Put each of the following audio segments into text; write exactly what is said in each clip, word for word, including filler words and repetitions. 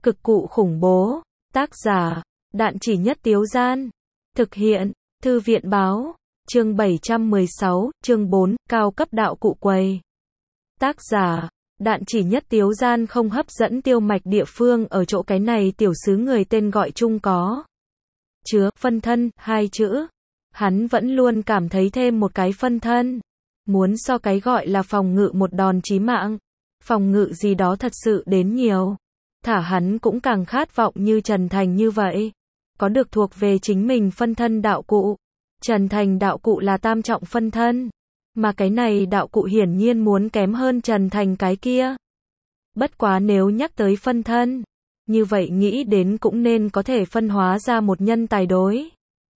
Cực cụ khủng bố. Tác giả, Đạn Chỉ Nhất Tiếu Gian. Thực hiện, Thư viện báo. Chương bảy trăm mười sáu, chương bốn, cao cấp đạo cụ quầy. Tác giả, Đạn Chỉ Nhất Tiếu Gian. Không hấp dẫn Tiêu Mạch địa phương ở chỗ cái này tiểu xứ người tên gọi chung có chứa phân thân hai chữ. Hắn vẫn luôn cảm thấy thêm một cái phân thân, muốn so cái gọi là phòng ngự một đòn chí mạng, phòng ngự gì đó thật sự đến nhiều. Thả hắn cũng càng khát vọng như Trần Thành như vậy, có được thuộc về chính mình phân thân đạo cụ. Trần Thành đạo cụ là tam trọng phân thân, mà cái này đạo cụ hiển nhiên muốn kém hơn Trần Thành cái kia. Bất quá nếu nhắc tới phân thân, như vậy nghĩ đến cũng nên có thể phân hóa ra một nhân tài đối.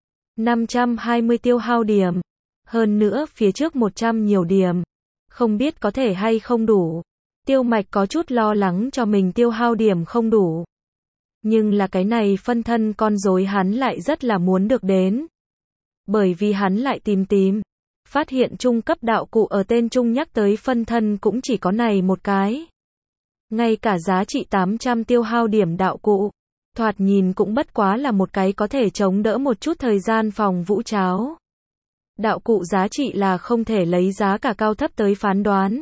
năm trăm hai mươi tiêu hao điểm, hơn nữa phía trước một trăm nhiều điểm, không biết có thể hay không đủ. Tiêu Mạch có chút lo lắng cho mình tiêu hao điểm không đủ. Nhưng là cái này phân thân con rối hắn lại rất là muốn được đến. Bởi vì hắn lại tìm tìm, phát hiện trung cấp đạo cụ ở tên trung nhắc tới phân thân cũng chỉ có này một cái. Ngay cả giá trị tám trăm tiêu hao điểm đạo cụ, thoạt nhìn cũng bất quá là một cái có thể chống đỡ một chút thời gian phòng vũ cháo. Đạo cụ giá trị là không thể lấy giá cả cao thấp tới phán đoán.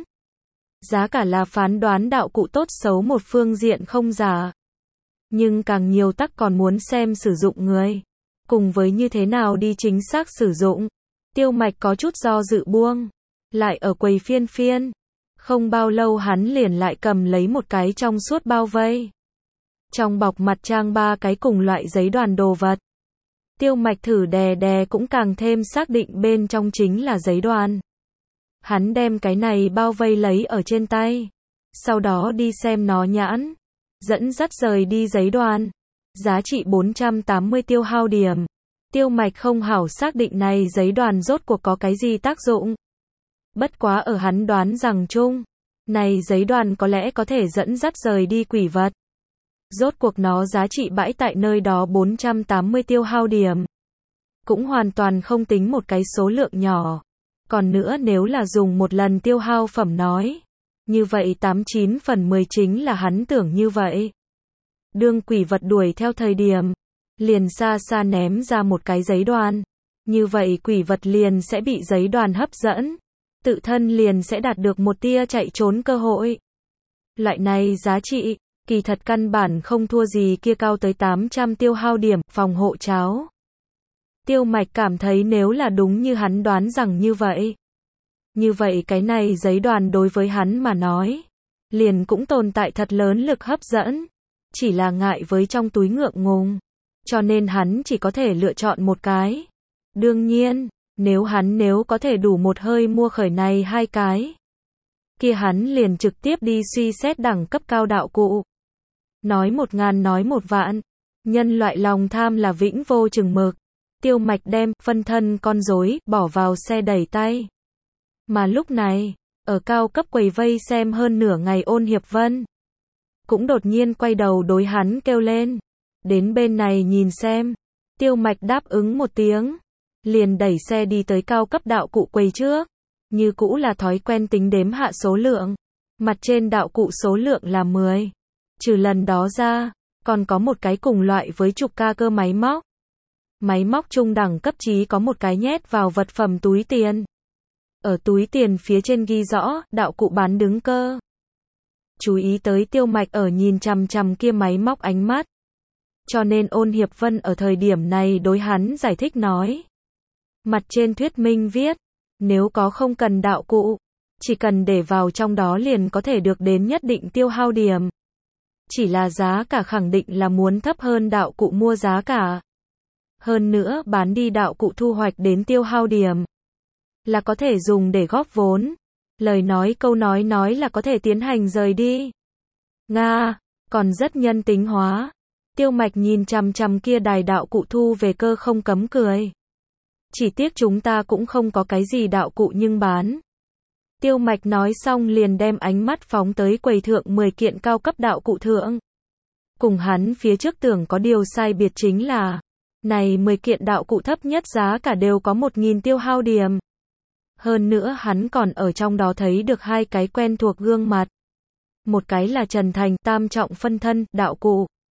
Giá cả là phán đoán đạo cụ tốt xấu một phương diện không giả. Nhưng càng nhiều tắc còn muốn xem sử dụng người, cùng với như thế nào đi chính xác sử dụng. Tiêu Mạch có chút do dự buông, lại ở quầy phiên phiên. Không bao lâu hắn liền lại cầm lấy một cái trong suốt bao vây. Trong bọc mặt trang ba cái cùng loại giấy đoàn đồ vật. Tiêu Mạch thử đè đè cũng càng thêm xác định bên trong chính là giấy đoàn. Hắn đem cái này bao vây lấy ở trên tay, sau đó đi xem nó nhãn, dẫn dắt rời đi giấy đoàn. Giá trị bốn trăm tám mươi tiêu hao điểm. Tiêu Mạch không hảo xác định này giấy đoàn rốt cuộc có cái gì tác dụng. Bất quá ở hắn đoán rằng chung, này giấy đoàn có lẽ có thể dẫn dắt rời đi quỷ vật. Rốt cuộc nó giá trị bãi tại nơi đó bốn trăm tám mươi tiêu hao điểm. Cũng hoàn toàn không tính một cái số lượng nhỏ. Còn nữa nếu là dùng một lần tiêu hao phẩm nói, như vậy tám chín phần mười chính là hắn tưởng như vậy. Đương quỷ vật đuổi theo thời điểm, liền xa xa ném ra một cái giấy đoàn. Như vậy quỷ vật liền sẽ bị giấy đoàn hấp dẫn, tự thân liền sẽ đạt được một tia chạy trốn cơ hội. Loại này giá trị, kỳ thật căn bản không thua gì kia cao tới tám trăm tiêu hao điểm, phòng hộ cháo. Tiêu Mạch cảm thấy nếu là đúng như hắn đoán rằng như vậy. Như vậy cái này giấy đoàn đối với hắn mà nói, liền cũng tồn tại thật lớn lực hấp dẫn. Chỉ là ngại với trong túi ngượng ngùng, cho nên hắn chỉ có thể lựa chọn một cái. Đương nhiên, nếu hắn nếu có thể đủ một hơi mua khởi này hai cái, kia hắn liền trực tiếp đi suy xét đẳng cấp cao đạo cụ. Nói một ngàn nói một vạn, nhân loại lòng tham là vĩnh vô chừng mực. Tiêu Mạch đem phân thân con rối bỏ vào xe đẩy tay. Mà lúc này, ở cao cấp quầy vây xem hơn nửa ngày Ôn Hiệp Vân, cũng đột nhiên quay đầu đối hắn kêu lên. Đến bên này nhìn xem. Tiêu Mạch đáp ứng một tiếng, liền đẩy xe đi tới cao cấp đạo cụ quầy trước. Như cũ là thói quen tính đếm hạ số lượng. Mặt trên đạo cụ số lượng là mười. Trừ lần đó ra, còn có một cái cùng loại với trục ca cơ máy móc. Máy móc trung đẳng cấp chí có một cái nhét vào vật phẩm túi tiền. Ở túi tiền phía trên ghi rõ, đạo cụ bán đứng cơ. Chú ý tới Tiêu Mạch ở nhìn chằm chằm kia máy móc ánh mắt. Cho nên Ôn Hiệp Vân ở thời điểm này đối hắn giải thích nói. Mặt trên thuyết minh viết, nếu có không cần đạo cụ, chỉ cần để vào trong đó liền có thể được đến nhất định tiêu hao điểm. Chỉ là giá cả khẳng định là muốn thấp hơn đạo cụ mua giá cả. Hơn nữa bán đi đạo cụ thu hoạch đến tiêu hao điểm, là có thể dùng để góp vốn. Lời nói câu nói nói là có thể tiến hành rời đi. Nga, còn rất nhân tính hóa. Tiêu Mạch nhìn chằm chằm kia đài đạo cụ thu về cơ không cấm cười. Chỉ tiếc chúng ta cũng không có cái gì đạo cụ nhưng bán. Tiêu Mạch nói xong liền đem ánh mắt phóng tới quầy thượng mười kiện cao cấp đạo cụ thượng. Cùng hắn phía trước tưởng có điều sai biệt chính là, này mười kiện đạo cụ thấp nhất giá cả đều có một nghìn tiêu hao điểm. Hơn nữa hắn còn ở trong đó thấy được hai cái quen thuộc gương mặt. Một cái là Trần Thành, tam trọng phân thân, đạo cụ.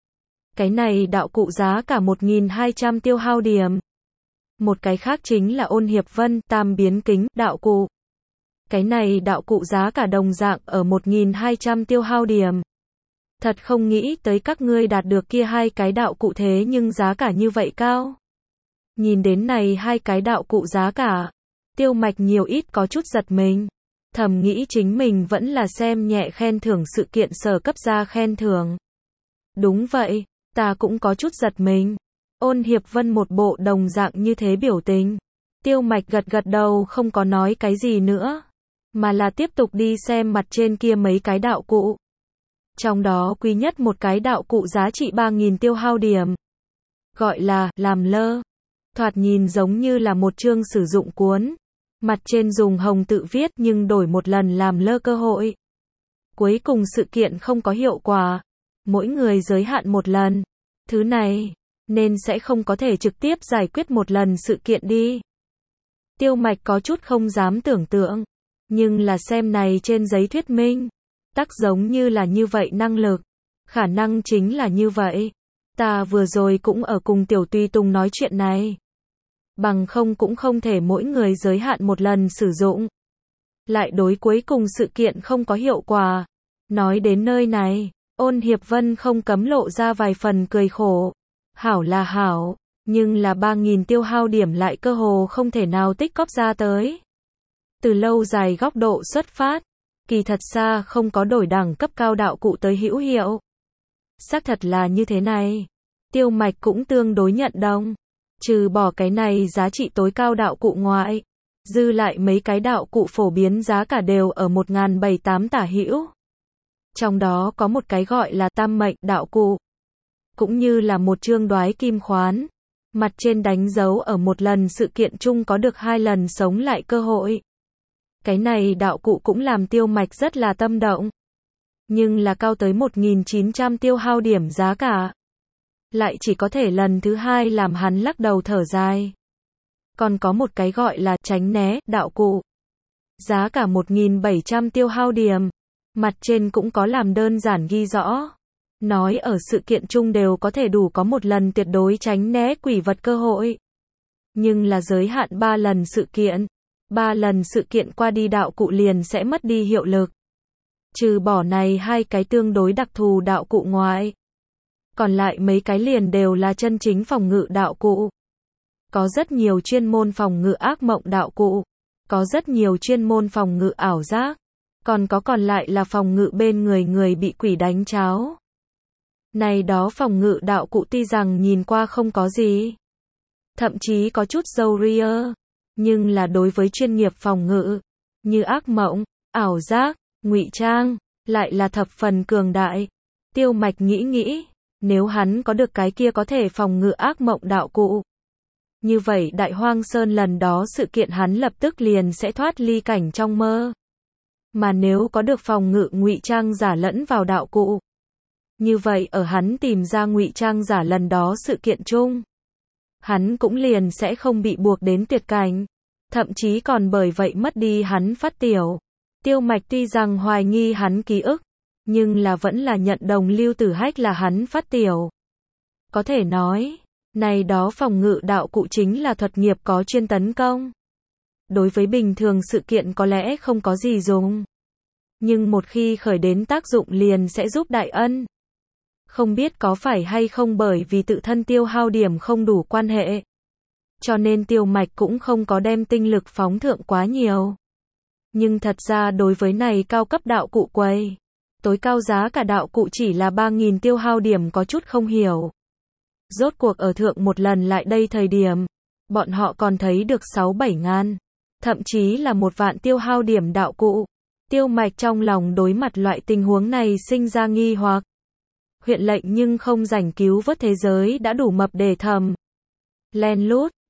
Cái này đạo cụ giá cả một nghìn hai trăm tiêu hao điểm. Một cái khác chính là Ôn Hiệp Vân, tam biến kính, đạo cụ. Cái này đạo cụ giá cả đồng dạng ở một nghìn hai trăm tiêu hao điểm. Thật không nghĩ tới các ngươi đạt được kia hai cái đạo cụ thế nhưng giá cả như vậy cao. Nhìn đến này hai cái đạo cụ giá cả, Tiêu Mạch nhiều ít có chút giật mình. Thầm nghĩ chính mình vẫn là xem nhẹ khen thưởng sự kiện sở cấp ra khen thưởng. Đúng vậy, ta cũng có chút giật mình. Ôn Hiệp Vân một bộ đồng dạng như thế biểu tình. Tiêu Mạch gật gật đầu không có nói cái gì nữa, mà là tiếp tục đi xem mặt trên kia mấy cái đạo cụ. Trong đó quý nhất một cái đạo cụ giá trị ba nghìn tiêu hao điểm. Gọi là, làm lơ. Thoạt nhìn giống như là một chương sử dụng cuốn. Mặt trên dùng hồng tự viết nhưng đổi một lần làm lơ cơ hội. Cuối cùng sự kiện không có hiệu quả. Mỗi người giới hạn một lần. Thứ này, nên sẽ không có thể trực tiếp giải quyết một lần sự kiện đi. Tiêu Mạch có chút không dám tưởng tượng. Nhưng là xem này trên giấy thuyết minh. Tắc giống như là như vậy năng lực. Khả năng chính là như vậy. Ta vừa rồi cũng ở cùng Tiểu Tùy Tùng nói chuyện này. Bằng không cũng không thể mỗi người giới hạn một lần sử dụng. Lại đối cuối cùng sự kiện không có hiệu quả. Nói đến nơi này, Ôn Hiệp Vân không cấm lộ ra vài phần cười khổ. Hảo là hảo, nhưng là ba nghìn tiêu hao điểm lại cơ hồ không thể nào tích cóp ra tới. Từ lâu dài góc độ xuất phát, kỳ thật xa không có đổi đẳng cấp cao đạo cụ tới hữu hiệu. Xác thật là như thế này. Tiêu Mạch cũng tương đối nhận đồng. Trừ bỏ cái này giá trị tối cao đạo cụ ngoại, dư lại mấy cái đạo cụ phổ biến giá cả đều ở một nghìn bảy mươi tám tả hữu. Trong đó có một cái gọi là tam mệnh đạo cụ, cũng như là một chương đoái kim khoán. Mặt trên đánh dấu ở một lần sự kiện chung có được hai lần sống lại cơ hội. Cái này đạo cụ cũng làm Tiêu Mạch rất là tâm động. Nhưng là cao tới một nghìn chín trăm tiêu hao điểm giá cả. Lại chỉ có thể lần thứ hai làm hắn lắc đầu thở dài. Còn có một cái gọi là tránh né đạo cụ. Giá cả một nghìn bảy trăm tiêu hao điểm. Mặt trên cũng có làm đơn giản ghi rõ. Nói ở sự kiện chung đều có thể đủ có một lần tuyệt đối tránh né quỷ vật cơ hội. Nhưng là giới hạn ba lần sự kiện. Ba lần sự kiện qua đi đạo cụ liền sẽ mất đi hiệu lực. Trừ bỏ này hai cái tương đối đặc thù đạo cụ ngoại. Còn lại mấy cái liền đều là chân chính phòng ngự đạo cụ. Có rất nhiều chuyên môn phòng ngự ác mộng đạo cụ. Có rất nhiều chuyên môn phòng ngự ảo giác. Còn có còn lại là phòng ngự bên người người bị quỷ đánh cháo. Này đó phòng ngự đạo cụ tuy rằng nhìn qua không có gì. Thậm chí có chút dâu ria. Nhưng là đối với chuyên nghiệp phòng ngự. Như ác mộng, ảo giác, ngụy trang. Lại là thập phần cường đại. Tiêu Mạch nghĩ nghĩ. Nếu hắn có được cái kia có thể phòng ngự ác mộng đạo cụ. Như vậy Đại Hoang Sơn lần đó sự kiện hắn lập tức liền sẽ thoát ly cảnh trong mơ. Mà nếu có được phòng ngự ngụy trang giả lẫn vào đạo cụ. Như vậy ở hắn tìm ra ngụy trang giả lần đó sự kiện chung. Hắn cũng liền sẽ không bị buộc đến tuyệt cảnh. Thậm chí còn bởi vậy mất đi hắn phát tiểu. Tiêu Mạch tuy rằng hoài nghi hắn ký ức. Nhưng là vẫn là nhận đồng Lưu Tử Hách là hắn phát tiểu. Có thể nói, này đó phòng ngự đạo cụ chính là thuật nghiệp có chuyên tấn công. Đối với bình thường sự kiện có lẽ không có gì dùng. Nhưng một khi khởi đến tác dụng liền sẽ giúp đại ân. Không biết có phải hay không bởi vì tự thân tiêu hao điểm không đủ quan hệ. Cho nên Tiêu Mạch cũng không có đem tinh lực phóng thượng quá nhiều. Nhưng thật ra đối với này cao cấp đạo cụ quầy. Tối cao giá cả đạo cụ chỉ là ba nghìn tiêu hao điểm có chút không hiểu. Rốt cuộc ở thượng một lần lại đây thời điểm. Bọn họ còn thấy được sáu bảy ngàn. Thậm chí là một vạn tiêu hao điểm đạo cụ. Tiêu Mạch trong lòng đối mặt loại tình huống này sinh ra nghi hoặc. Huyện lệnh nhưng không rảnh cứu vớt thế giới đã đủ mập để thầm. Len lút,